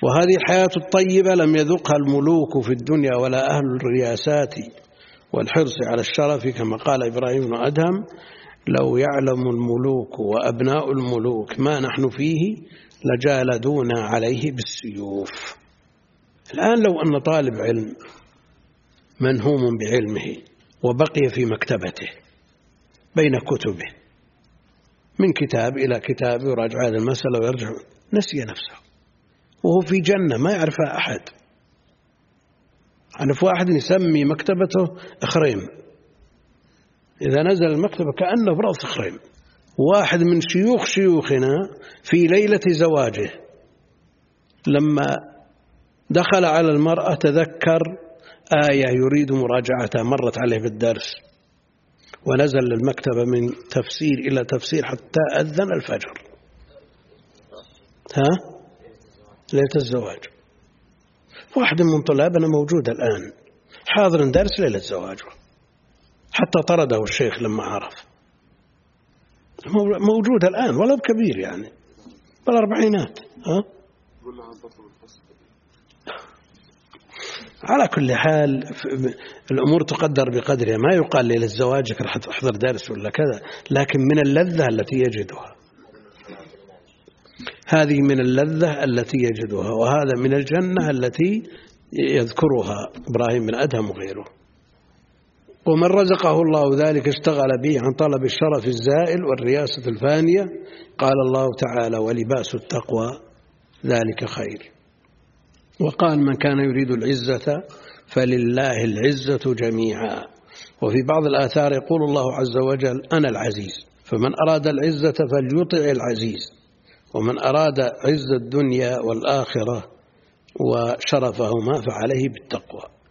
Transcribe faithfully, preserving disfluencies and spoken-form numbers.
وهذه الحياة الطيبة لم يذقها الملوك في الدنيا ولا أهل الرياسات والحرص على الشرف، كما قال إبراهيم بن أدهم: لو يعلم الملوك وأبناء الملوك ما نحن فيه لجالدونا عليه بالسيوف. الآن لو أن طالب علم منهوم بعلمه وبقي في مكتبته بين كتبه من كتاب إلى كتاب يراجع هذه المسألة ويرجع، نسي نفسه وهو في جنة ما يعرفها أحد. عرف واحد يسمي مكتبته إخريم، إذا نزل المكتبة كأنه برأس إخريم. واحد من شيوخ شيوخنا في ليلة زواجه لما دخل على المرأة تذكر آية يريد مراجعتها مرت عليه بالدرس، ونزل للمكتبة من تفسير إلى تفسير حتى أذن الفجر. ها؟ ليلة الزواج. واحد من طلابنا موجود الآن حاضر درس ليلة زواجه، حتى طرده الشيخ لما عرف. موجود الآن ولو كبير يعني بالأربعينات. ها؟ على كل حال الأمور تقدر بقدرها، ما يقال ليلة زواجك راح تحضر درس ولا كذا، لكن من اللذة التي يجدها، هذه من اللذة التي يجدها، وهذا من الجنة التي يذكرها إبراهيم بن أدهم وغيره. ومن رزقه الله ذلك اشتغل به عن طلب الشرف الزائل والرياسة الفانية. قال الله تعالى: ولباس التقوى ذلك خير. وقال: من كان يريد العزة فلله العزة جميعا. وفي بعض الآثار يقول الله عز وجل: أنا العزيز، فمن أراد العزة فليطع العزيز، ومن أراد عز الدنيا والآخرة وشرفهما فعليه بالتقوى.